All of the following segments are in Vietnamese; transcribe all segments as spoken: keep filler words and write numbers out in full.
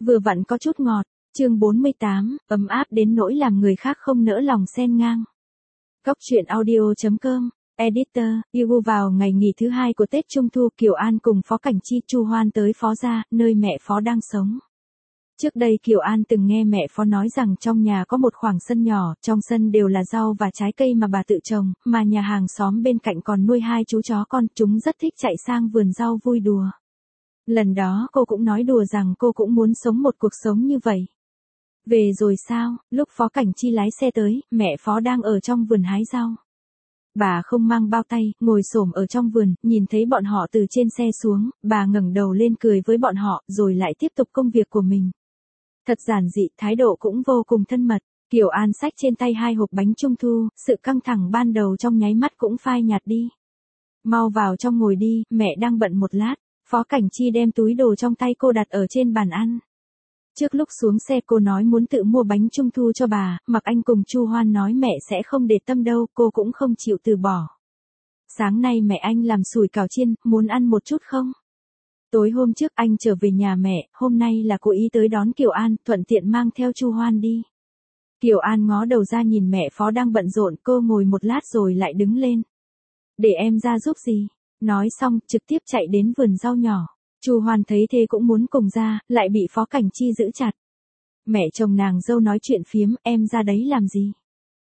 vừa vặn có chút ngọt. Chương bốn mươi tám, ấm áp đến nỗi làm người khác không nỡ lòng xen ngang. Góc truyện audio chấm com, Editor, Igu vào ngày nghỉ thứ hai của Tết Trung Thu, Kiều An cùng Phó Cảnh Chi, Chu Hoan tới Phó gia, nơi mẹ Phó đang sống. Trước đây Kiều An từng nghe mẹ Phó nói rằng trong nhà có một khoảng sân nhỏ, trong sân đều là rau và trái cây mà bà tự trồng, mà nhà hàng xóm bên cạnh còn nuôi hai chú chó con, chúng rất thích chạy sang vườn rau vui đùa. Lần đó cô cũng nói đùa rằng cô cũng muốn sống một cuộc sống như vậy. Về rồi sao, lúc Phó Cảnh Chi lái xe tới, mẹ Phó đang ở trong vườn hái rau. Bà không mang bao tay, ngồi xổm ở trong vườn, nhìn thấy bọn họ từ trên xe xuống, bà ngẩng đầu lên cười với bọn họ, rồi lại tiếp tục công việc của mình. Thật giản dị, thái độ cũng vô cùng thân mật. Kiều An xách trên tay hai hộp bánh trung thu, sự căng thẳng ban đầu trong nháy mắt cũng phai nhạt đi. Mau vào trong ngồi đi, mẹ đang bận một lát. Phó Cảnh Chi đem túi đồ trong tay cô đặt ở trên bàn ăn. Trước lúc xuống xe cô nói muốn tự mua bánh trung thu cho bà, Mặc Anh cùng Chu Hoan nói mẹ sẽ không để tâm đâu, cô cũng không chịu từ bỏ. Sáng nay mẹ anh làm sủi cảo chiên, muốn ăn một chút không? Tối hôm trước anh trở về nhà mẹ, hôm nay là cô ý tới đón Kiều An, thuận tiện mang theo Chu Hoan đi. Kiều An ngó đầu ra nhìn mẹ Phó đang bận rộn, cô ngồi một lát rồi lại đứng lên. Để em ra giúp gì? Nói xong, trực tiếp chạy đến vườn rau nhỏ. Chu Hoan thấy thế cũng muốn cùng ra, lại bị Phó Cảnh Chi giữ chặt. Mẹ chồng nàng dâu nói chuyện phiếm, em ra đấy làm gì?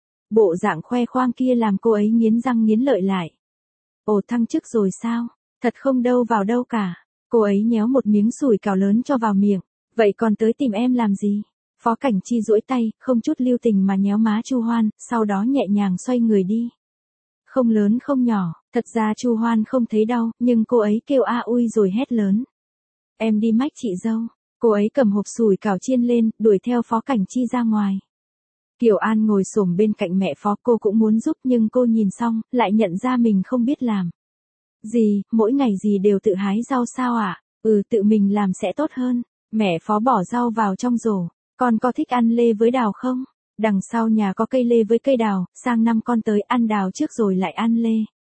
Bộ dạng khoe khoang kia làm cô ấy nghiến răng nghiến lợi lại. Ồ, thăng chức rồi sao? Thật không đâu vào đâu cả. Cô ấy nhéo một miếng sủi cảo lớn cho vào miệng. Vậy còn tới tìm em làm gì? Phó Cảnh Chi duỗi tay, không chút lưu tình mà nhéo má Chu Hoan, sau đó nhẹ nhàng xoay người đi. Không lớn không nhỏ, thật ra Chu Hoan không thấy đau, nhưng cô ấy kêu a ui rồi hét lớn. Em đi mách chị dâu. Cô ấy cầm hộp sủi cảo chiên lên, đuổi theo Phó Cảnh Chi ra ngoài. Kiều An ngồi xổm bên cạnh mẹ Phó, cô cũng muốn giúp nhưng cô nhìn xong, lại nhận ra mình không biết làm. Gì, mỗi ngày gì đều tự hái rau sao ạ? À? Ừ, tự mình làm sẽ tốt hơn. Mẹ Phó bỏ rau vào trong rổ. Con có thích ăn lê với đào không? Đằng sau nhà có cây lê với cây đào, sang năm con tới ăn đào trước rồi lại ăn lê.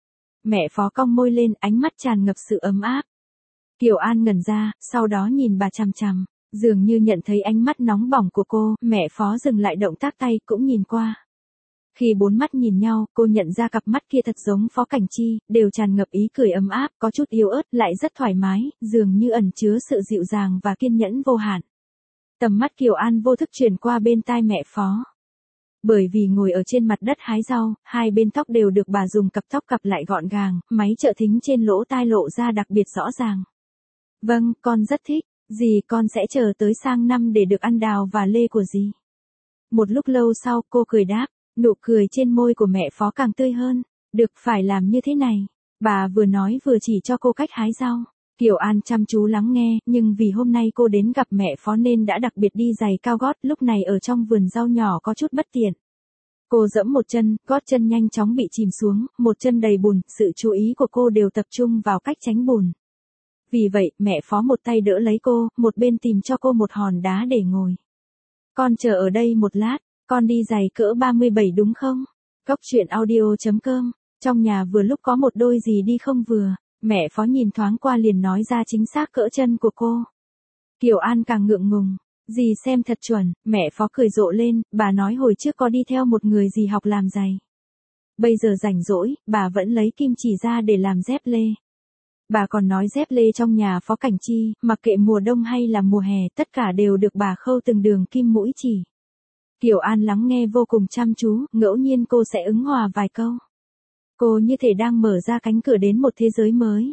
Mẹ Phó cong môi lên, ánh mắt tràn ngập sự ấm áp. Kiều An ngẩn ra, sau đó nhìn bà chằm chằm, dường như nhận thấy ánh mắt nóng bỏng của cô, mẹ Phó dừng lại động tác tay cũng nhìn qua. Khi bốn mắt nhìn nhau, cô nhận ra cặp mắt kia thật giống Phó Cảnh Chi, đều tràn ngập ý cười ấm áp, có chút yếu ớt, lại rất thoải mái, dường như ẩn chứa sự dịu dàng và kiên nhẫn vô hạn. Tầm mắt Kiều An vô thức chuyển qua bên tai mẹ Phó. Bởi vì ngồi ở trên mặt đất hái rau, hai bên tóc đều được bà dùng cặp tóc cặp lại gọn gàng, máy trợ thính trên lỗ tai lộ ra đặc biệt rõ ràng. Vâng, con rất thích, dì con sẽ chờ tới sang năm để được ăn đào và lê của dì. Một lúc lâu sau cô cười đáp, nụ cười trên môi của mẹ Phó càng tươi hơn, được phải làm như thế này. Bà vừa nói vừa chỉ cho cô cách hái rau. Kiều An chăm chú lắng nghe, nhưng vì hôm nay cô đến gặp mẹ Phó nên đã đặc biệt đi giày cao gót, lúc này ở trong vườn rau nhỏ có chút bất tiện. Cô giẫm một chân, gót chân nhanh chóng bị chìm xuống, một chân đầy bùn, sự chú ý của cô đều tập trung vào cách tránh bùn. Vì vậy, mẹ Phó một tay đỡ lấy cô, một bên tìm cho cô một hòn đá để ngồi. Con chờ ở đây một lát, con đi giày cỡ ba mươi bảy đúng không? Góc truyện audio chấm com, trong nhà vừa lúc có một đôi gì đi không vừa. Mẹ Phó nhìn thoáng qua liền nói ra chính xác cỡ chân của cô. Kiều An càng ngượng ngùng. Dì xem thật chuẩn, mẹ Phó cười rộ lên, bà nói hồi trước có đi theo một người dì học làm giày. Bây giờ rảnh rỗi, bà vẫn lấy kim chỉ ra để làm dép lê. Bà còn nói dép lê trong nhà Phó Cảnh Chi, mặc kệ mùa đông hay là mùa hè, tất cả đều được bà khâu từng đường kim mũi chỉ. Kiều An lắng nghe vô cùng chăm chú, ngẫu nhiên cô sẽ ứng hòa vài câu. Cô như thể đang mở ra cánh cửa đến một thế giới mới.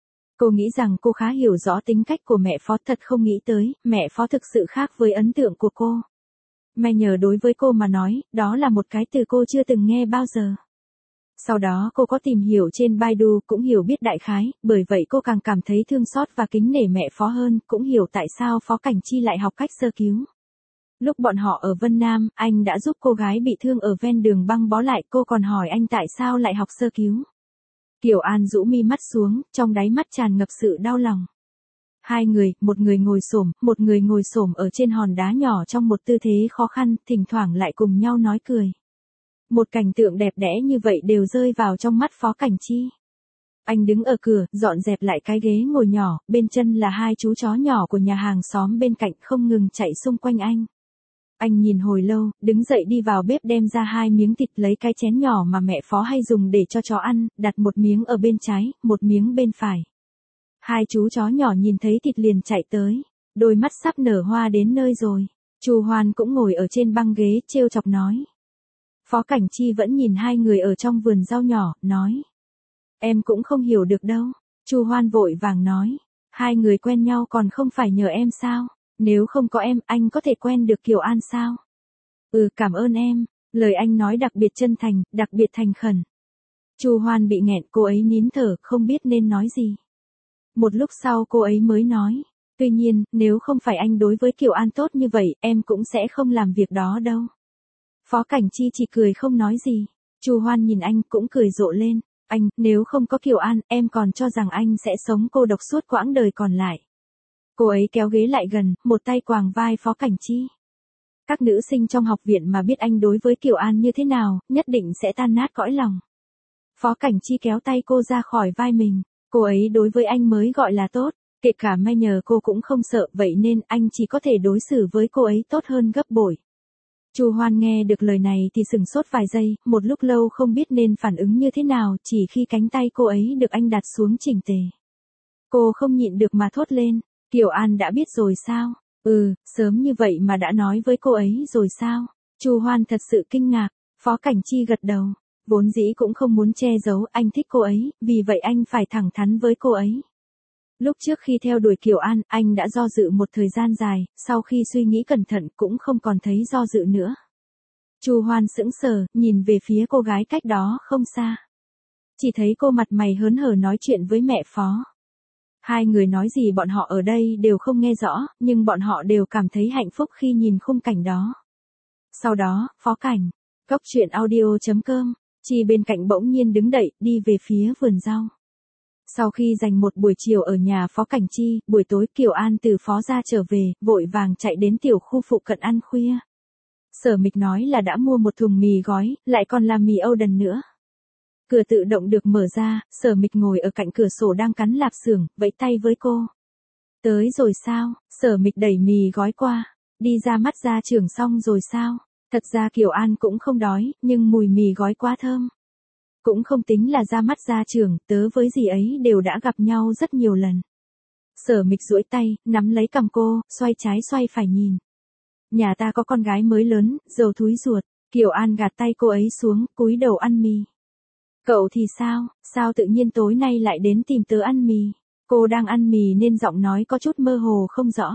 Cô nghĩ rằng cô khá hiểu rõ tính cách của mẹ Phó, thật không nghĩ tới, mẹ Phó thực sự khác với ấn tượng của cô. Mẹ nhờ đối với cô mà nói, đó là một cái từ cô chưa từng nghe bao giờ. Sau đó cô có tìm hiểu trên Baidu cũng hiểu biết đại khái, bởi vậy cô càng cảm thấy thương xót và kính nể mẹ Phó hơn, cũng hiểu tại sao Phó Cảnh Chi lại học cách sơ cứu. Lúc bọn họ ở Vân Nam, anh đã giúp cô gái bị thương ở ven đường băng bó lại, cô còn hỏi anh tại sao lại học sơ cứu. Kiều An rũ mi mắt xuống, trong đáy mắt tràn ngập sự đau lòng. Hai người, một người ngồi xổm, một người ngồi xổm ở trên hòn đá nhỏ trong một tư thế khó khăn, thỉnh thoảng lại cùng nhau nói cười. Một cảnh tượng đẹp đẽ như vậy đều rơi vào trong mắt Phó Cảnh Chi. Anh đứng ở cửa, dọn dẹp lại cái ghế ngồi nhỏ, bên chân là hai chú chó nhỏ của nhà hàng xóm bên cạnh không ngừng chạy xung quanh anh. Anh nhìn hồi lâu, đứng dậy đi vào bếp đem ra hai miếng thịt, lấy cái chén nhỏ mà mẹ Phó hay dùng để cho chó ăn, đặt một miếng ở bên trái, một miếng bên phải. Hai chú chó nhỏ nhìn thấy thịt liền chạy tới, đôi mắt sắp nở hoa đến nơi rồi. Chu Hoan cũng ngồi ở trên băng ghế, trêu chọc nói. Phó Cảnh Chi vẫn nhìn hai người ở trong vườn rau nhỏ, nói. Em cũng không hiểu được đâu. Chu Hoan vội vàng nói. Hai người quen nhau còn không phải nhờ em sao? Nếu không có em, anh có thể quen được Kiều An sao? Ừ, cảm ơn em. Lời anh nói đặc biệt chân thành, đặc biệt thành khẩn. Chu Hoan bị nghẹn, cô ấy nín thở, không biết nên nói gì. Một lúc sau cô ấy mới nói. Tuy nhiên, nếu không phải anh đối với Kiều An tốt như vậy, em cũng sẽ không làm việc đó đâu. Phó Cảnh Chi chỉ cười không nói gì. Chu Hoan nhìn anh cũng cười rộ lên. Anh, nếu không có Kiều An, em còn cho rằng anh sẽ sống cô độc suốt quãng đời còn lại. Cô ấy kéo ghế lại gần, một tay quàng vai Phó Cảnh Chi. Các nữ sinh trong học viện mà biết anh đối với Kiều An như thế nào, nhất định sẽ tan nát cõi lòng. Phó Cảnh Chi kéo tay cô ra khỏi vai mình. Cô ấy đối với anh mới gọi là tốt. Kể cả may nhờ cô cũng không sợ, vậy nên anh chỉ có thể đối xử với cô ấy tốt hơn gấp bội. Chu Hoan nghe được lời này thì sửng sốt vài giây, một lúc lâu không biết nên phản ứng như thế nào, chỉ khi cánh tay cô ấy được anh đặt xuống chỉnh tề. Cô không nhịn được mà thốt lên, Kiều An đã biết rồi sao? Ừ, sớm như vậy mà đã nói với cô ấy rồi sao? Chu Hoan thật sự kinh ngạc. Phó Cảnh Chi gật đầu, vốn dĩ cũng không muốn che giấu, anh thích cô ấy, vì vậy anh phải thẳng thắn với cô ấy. Lúc trước khi theo đuổi Kiều An, anh đã do dự một thời gian dài, sau khi suy nghĩ cẩn thận cũng không còn thấy do dự nữa. Chu Hoan sững sờ, nhìn về phía cô gái cách đó không xa. Chỉ thấy cô mặt mày hớn hở nói chuyện với mẹ Phó. Hai người nói gì bọn họ ở đây đều không nghe rõ, nhưng bọn họ đều cảm thấy hạnh phúc khi nhìn khung cảnh đó. Sau đó, Phó Cảnh, Cốc truyện audio chấm com, Chi bên cạnh bỗng nhiên đứng dậy, đi về phía vườn rau. Sau khi dành một buổi chiều ở nhà Phó Cảnh Chi, buổi tối Kiều An từ Phó ra trở về, vội vàng chạy đến tiểu khu phụ cận ăn khuya. Sở Mịch nói là đã mua một thùng mì gói, lại còn làm mì Âu đần nữa. Cửa tự động được mở ra, Sở Mịch ngồi ở cạnh cửa sổ đang cắn lạp xưởng, vẫy tay với cô. Tới rồi sao? Sở Mịch đẩy mì gói qua. Đi ra mắt ra trường xong rồi sao? Thật ra Kiều An cũng không đói, nhưng mùi mì gói quá thơm. Cũng không tính là ra mắt ra trường, tớ với dì ấy đều đã gặp nhau rất nhiều lần. Sở Mịch duỗi tay, nắm lấy cằm cô, xoay trái xoay phải nhìn. Nhà ta có con gái mới lớn, giàu thúi ruột. Kiều An gạt tay cô ấy xuống, cúi đầu ăn mì. Cậu thì sao, sao tự nhiên tối nay lại đến tìm tớ ăn mì? Cô đang ăn mì nên giọng nói có chút mơ hồ không rõ.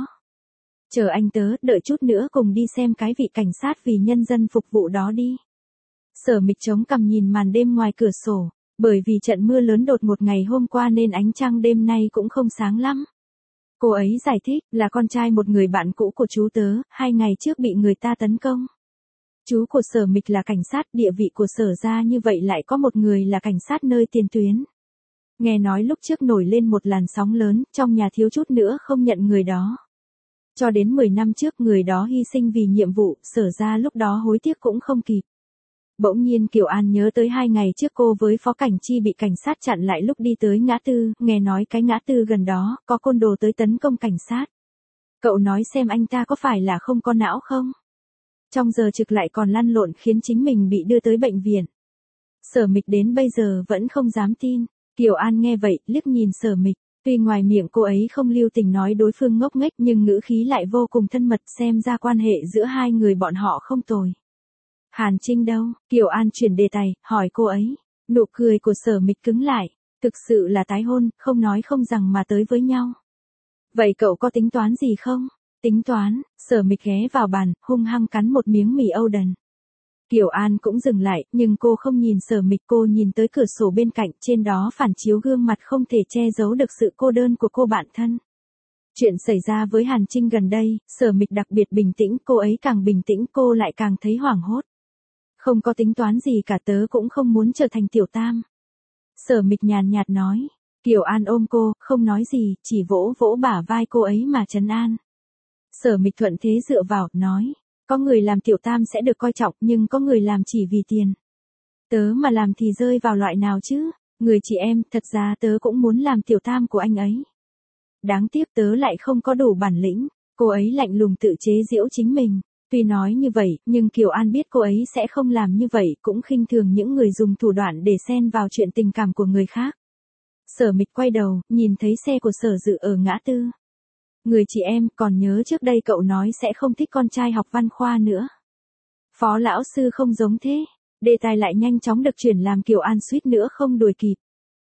Chờ anh tớ, đợi chút nữa cùng đi xem cái vị cảnh sát vì nhân dân phục vụ đó đi. Sở Mịch chống cằm nhìn màn đêm ngoài cửa sổ, bởi vì trận mưa lớn đột ngột ngày hôm qua nên ánh trăng đêm nay cũng không sáng lắm. Cô ấy giải thích là con trai một người bạn cũ của chú tớ, hai ngày trước bị người ta tấn công. Chú của Sở Mịch là cảnh sát, địa vị của Sở ra như vậy lại có một người là cảnh sát nơi tiền tuyến. Nghe nói lúc trước nổi lên một làn sóng lớn, trong nhà thiếu chút nữa không nhận người đó. Cho đến mười năm trước người đó hy sinh vì nhiệm vụ, Sở ra lúc đó hối tiếc cũng không kịp. Bỗng nhiên Kiều An nhớ tới hai ngày trước cô với Phó Cảnh Chi bị cảnh sát chặn lại lúc đi tới ngã tư, nghe nói cái ngã tư gần đó, có côn đồ tới tấn công cảnh sát. Cậu nói xem anh ta có phải là không có não không? Trong giờ trực lại còn lăn lộn khiến chính mình bị đưa tới bệnh viện. Sở Mịch đến bây giờ vẫn không dám tin. Kiều An nghe vậy, liếc nhìn Sở Mịch. Tuy ngoài miệng cô ấy không lưu tình nói đối phương ngốc nghếch nhưng ngữ khí lại vô cùng thân mật, xem ra quan hệ giữa hai người bọn họ không tồi. Hàn Trinh đâu? Kiều An chuyển đề tài, hỏi cô ấy. Nụ cười của Sở Mịch cứng lại. Thực sự là tái hôn, không nói không rằng mà tới với nhau. Vậy cậu có tính toán gì không? Tính toán, Sở Mịch ghé vào bàn, hung hăng cắn một miếng mì Âu đần. Kiều An cũng dừng lại, nhưng cô không nhìn Sở Mịch, cô nhìn tới cửa sổ bên cạnh, trên đó phản chiếu gương mặt không thể che giấu được sự cô đơn của cô bạn thân. Chuyện xảy ra với Hàn Trinh gần đây, Sở Mịch đặc biệt bình tĩnh, cô ấy càng bình tĩnh cô lại càng thấy hoảng hốt. Không có tính toán gì cả, tớ cũng không muốn trở thành tiểu tam. Sở Mịch nhàn nhạt nói. Kiều An ôm cô, không nói gì, chỉ vỗ vỗ bả vai cô ấy mà trấn an. Sở Mịch thuận thế dựa vào, nói. Có người làm tiểu tam sẽ được coi trọng, nhưng có người làm chỉ vì tiền. Tớ mà làm thì rơi vào loại nào chứ? người chị em, thật ra tớ cũng muốn làm tiểu tam của anh ấy. Đáng tiếc tớ lại không có đủ bản lĩnh, cô ấy lạnh lùng tự chế giễu chính mình. Tuy nói như vậy, nhưng Kiều An biết cô ấy sẽ không làm như vậy, cũng khinh thường những người dùng thủ đoạn để xen vào chuyện tình cảm của người khác. Sở Mịch quay đầu, nhìn thấy xe của Sở Dự ở ngã tư. Người chị em, còn nhớ trước đây cậu nói sẽ không thích con trai học văn khoa nữa. Phó lão sư không giống thế. Đề tài lại nhanh chóng được chuyển làm Kiều An suýt nữa không đuổi kịp.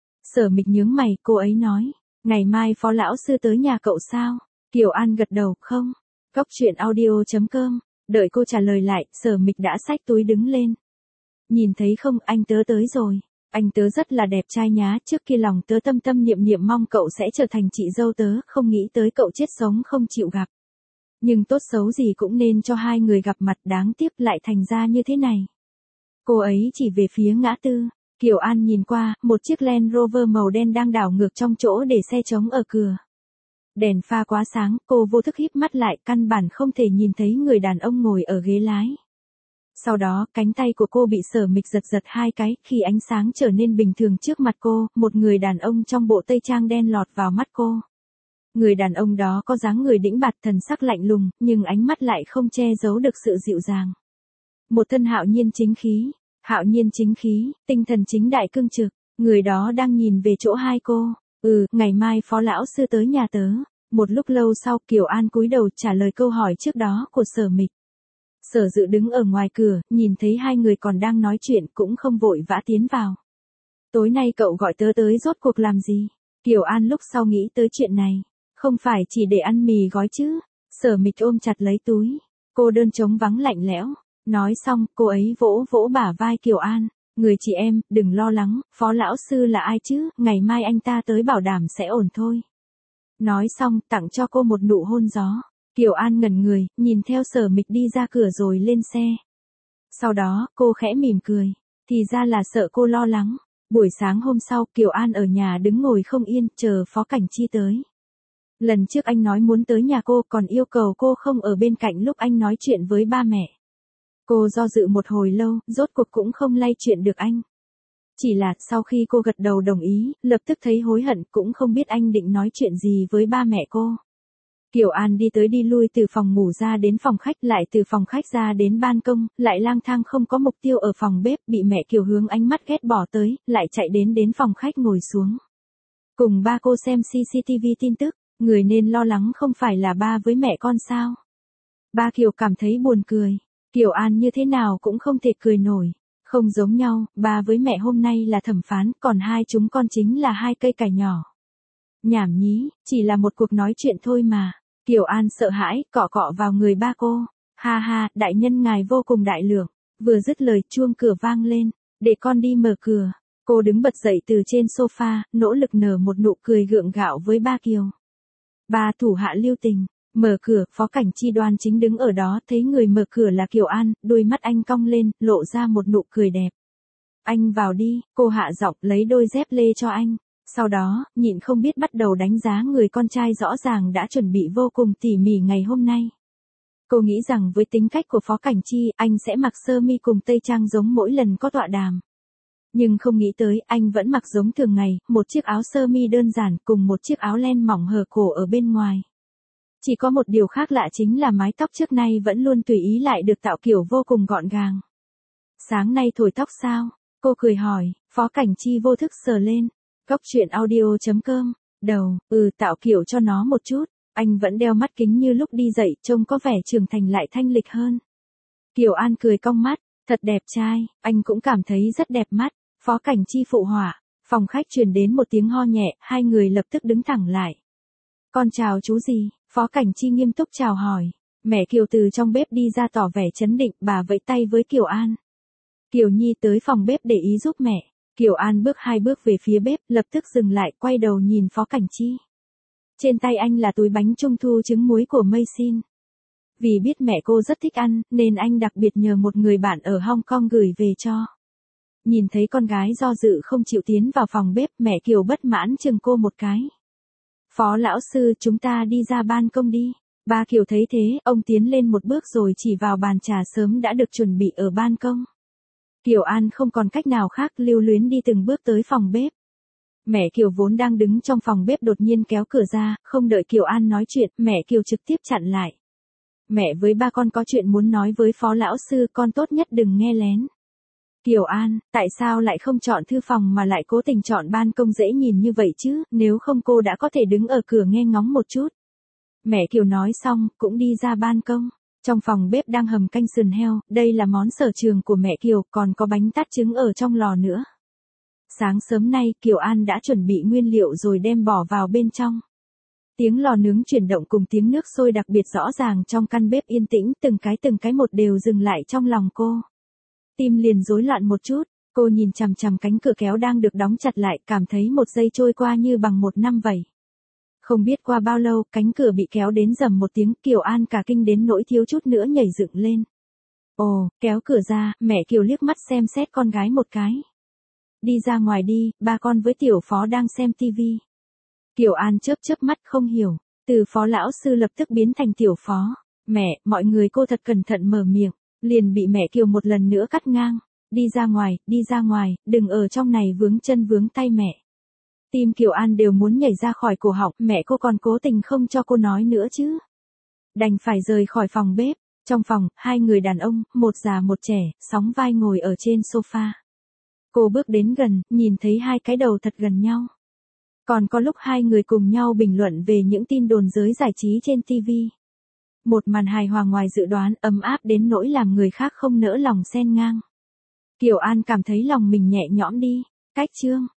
Sở Mịch nhướng mày, cô ấy nói, ngày mai phó lão sư tới nhà cậu sao? Kiều An gật đầu, không. Cóc truyện audio chấm com. Đợi cô trả lời lại, Sở Mịch đã xách túi đứng lên. Nhìn thấy không, anh tớ tới rồi. Anh tớ rất là đẹp trai nhá, trước kia lòng tớ tâm tâm niệm niệm mong cậu sẽ trở thành chị dâu tớ, không nghĩ tới cậu chết sống không chịu gặp. Nhưng tốt xấu gì cũng nên cho hai người gặp mặt, đáng tiếc lại thành ra như thế này. Cô ấy chỉ về phía ngã tư. Kiều An nhìn qua, một chiếc Land Rover màu đen đang đảo ngược trong chỗ để xe trống ở cửa. Đèn pha quá sáng, cô vô thức híp mắt lại, căn bản không thể nhìn thấy người đàn ông ngồi ở ghế lái. Sau đó, cánh tay của cô bị Sở Mịch giật giật hai cái, khi ánh sáng trở nên bình thường trước mặt cô, một người đàn ông trong bộ tây trang đen lọt vào mắt cô. Người đàn ông đó có dáng người đĩnh bạt, thần sắc lạnh lùng, nhưng ánh mắt lại không che giấu được sự dịu dàng. Một thân hạo nhiên chính khí, hạo nhiên chính khí, tinh thần chính đại cương trực, người đó đang nhìn về chỗ hai cô. Ừ, ngày mai phó lão sư tới nhà tớ. Một lúc lâu sau, Kiều An cúi đầu trả lời câu hỏi trước đó của Sở Mịch. Sở Dự đứng ở ngoài cửa, nhìn thấy hai người còn đang nói chuyện cũng không vội vã tiến vào. Tối nay cậu gọi tớ tới rốt cuộc làm gì? Kiều An lúc sau nghĩ tới chuyện này. Không phải chỉ để ăn mì gói chứ? Sở Mịch ôm chặt lấy túi. Cô đơn trống vắng lạnh lẽo. Nói xong, cô ấy vỗ vỗ bả vai Kiều An. Người chị em, đừng lo lắng, phó lão sư là ai chứ, ngày mai anh ta tới bảo đảm sẽ ổn thôi. Nói xong, tặng cho cô một nụ hôn gió. Kiều An ngẩn người, nhìn theo Sở Mịch đi ra cửa rồi lên xe. Sau đó, cô khẽ mỉm cười. Thì ra là sợ cô lo lắng. Buổi sáng hôm sau, Kiều An ở nhà đứng ngồi không yên, chờ Phó Cảnh Chi tới. Lần trước anh nói muốn tới nhà cô, còn yêu cầu cô không ở bên cạnh lúc anh nói chuyện với ba mẹ. Cô do dự một hồi lâu, rốt cuộc cũng không lay chuyện được anh. Chỉ là, sau khi cô gật đầu đồng ý, lập tức thấy hối hận, cũng không biết anh định nói chuyện gì với ba mẹ cô. Kiều An đi tới đi lui từ phòng ngủ ra đến phòng khách, lại từ phòng khách ra đến ban công, lại lang thang không có mục tiêu ở phòng bếp, bị mẹ Kiều hướng ánh mắt ghét bỏ tới, lại chạy đến đến phòng khách ngồi xuống. Cùng ba cô xem xê xê tê vê tin tức, người nên lo lắng không phải là ba với mẹ con sao. Ba Kiều cảm thấy buồn cười. Kiều An như thế nào cũng không thể cười nổi. Không giống nhau, ba với mẹ hôm nay là thẩm phán, còn hai chúng con chính là hai cây cải nhỏ. Nhảm nhí, chỉ là một cuộc nói chuyện thôi mà. Kiều An sợ hãi, cọ cọ vào người ba cô. Ha ha, đại nhân ngài vô cùng đại lượng. Vừa dứt lời, chuông cửa vang lên. Để con đi mở cửa. Cô đứng bật dậy từ trên sofa, nỗ lực nở một nụ cười gượng gạo với ba Kiều. Ba thủ hạ lưu tình. Mở cửa, Phó Cảnh Chi đoan chính đứng ở đó, thấy người mở cửa là Kiều An, đôi mắt anh cong lên, lộ ra một nụ cười đẹp. Anh vào đi, cô hạ giọng lấy đôi dép lê cho anh. Sau đó, nhịn không biết bắt đầu đánh giá người con trai rõ ràng đã chuẩn bị vô cùng tỉ mỉ ngày hôm nay. Cô nghĩ rằng với tính cách của Phó Cảnh Chi, anh sẽ mặc sơ mi cùng tây trang giống mỗi lần có tọa đàm. Nhưng không nghĩ tới, anh vẫn mặc giống thường ngày, một chiếc áo sơ mi đơn giản cùng một chiếc áo len mỏng hở cổ ở bên ngoài. Chỉ có một điều khác lạ chính là mái tóc trước nay vẫn luôn tùy ý lại được tạo kiểu vô cùng gọn gàng. Sáng nay thổi tóc sao? Cô cười hỏi, Phó Cảnh Chi vô thức sờ lên. Cóc truyện audio chấm com, đầu, ừ tạo kiểu cho nó một chút. Anh vẫn đeo mắt kính như lúc đi dậy, trông có vẻ trưởng thành lại thanh lịch hơn. Kiều An cười cong mắt, thật đẹp trai, anh cũng cảm thấy rất đẹp mắt. Phó Cảnh Chi phụ họa, phòng khách truyền đến một tiếng ho nhẹ, hai người lập tức đứng thẳng lại. Con chào chú gì? Phó Cảnh Chi nghiêm túc chào hỏi. Mẹ Kiều từ trong bếp đi ra tỏ vẻ chấn định, bà vẫy tay với Kiều An. Kiều Nhi tới phòng bếp để ý giúp mẹ. Kiều An bước hai bước về phía bếp, lập tức dừng lại, quay đầu nhìn Phó Cảnh Chi. Trên tay anh là túi bánh trung thu trứng muối của Mây Xin. Vì biết mẹ cô rất thích ăn, nên anh đặc biệt nhờ một người bạn ở Hong Kong gửi về cho. Nhìn thấy con gái do dự không chịu tiến vào phòng bếp, mẹ Kiều bất mãn chừng cô một cái. Phó lão sư, chúng ta đi ra ban công đi. Ba Kiều thấy thế, ông tiến lên một bước rồi chỉ vào bàn trà sớm đã được chuẩn bị ở ban công. Kiều An không còn cách nào khác, lưu luyến đi từng bước tới phòng bếp. Mẹ Kiều vốn đang đứng trong phòng bếp đột nhiên kéo cửa ra, không đợi Kiều An nói chuyện, mẹ Kiều trực tiếp chặn lại. Mẹ với ba con có chuyện muốn nói với phó lão sư, con tốt nhất đừng nghe lén. Kiều An, tại sao lại không chọn thư phòng mà lại cố tình chọn ban công dễ nhìn như vậy chứ, nếu không cô đã có thể đứng ở cửa nghe ngóng một chút. Mẹ Kiều nói xong, cũng đi ra ban công. Trong phòng bếp đang hầm canh sườn heo, đây là món sở trường của mẹ Kiều, còn có bánh tát trứng ở trong lò nữa. Sáng sớm nay, Kiều An đã chuẩn bị nguyên liệu rồi đem bỏ vào bên trong. Tiếng lò nướng chuyển động cùng tiếng nước sôi đặc biệt rõ ràng trong căn bếp yên tĩnh, từng cái từng cái một đều dừng lại trong lòng cô. Tim liền rối loạn một chút, cô nhìn chằm chằm cánh cửa kéo đang được đóng chặt lại, cảm thấy một giây trôi qua như bằng một năm vậy. Không biết qua bao lâu, cánh cửa bị kéo đến rầm một tiếng, Kiều An cả kinh đến nỗi thiếu chút nữa nhảy dựng lên. Ồ, kéo cửa ra, mẹ Kiều liếc mắt xem xét con gái một cái. Đi ra ngoài đi, ba con với tiểu phó đang xem tivi. Kiều An chớp chớp mắt không hiểu, từ phó lão sư lập tức biến thành tiểu phó. Mẹ, mọi người cô thật cẩn thận mở miệng, liền bị mẹ Kiều một lần nữa cắt ngang. Đi ra ngoài, đi ra ngoài, đừng ở trong này vướng chân vướng tay mẹ. Tim Kiều An đều muốn nhảy ra khỏi cổ họng, mẹ cô còn cố tình không cho cô nói nữa chứ. Đành phải rời khỏi phòng bếp. Trong phòng, hai người đàn ông, một già một trẻ, sóng vai ngồi ở trên sofa. Cô bước đến gần, nhìn thấy hai cái đầu thật gần nhau. Còn có lúc hai người cùng nhau bình luận về những tin đồn giới giải trí trên ti vi. Một màn hài hòa ngoài dự đoán, ấm áp đến nỗi làm người khác không nỡ lòng xen ngang. Kiều An cảm thấy lòng mình nhẹ nhõm đi. Cách chương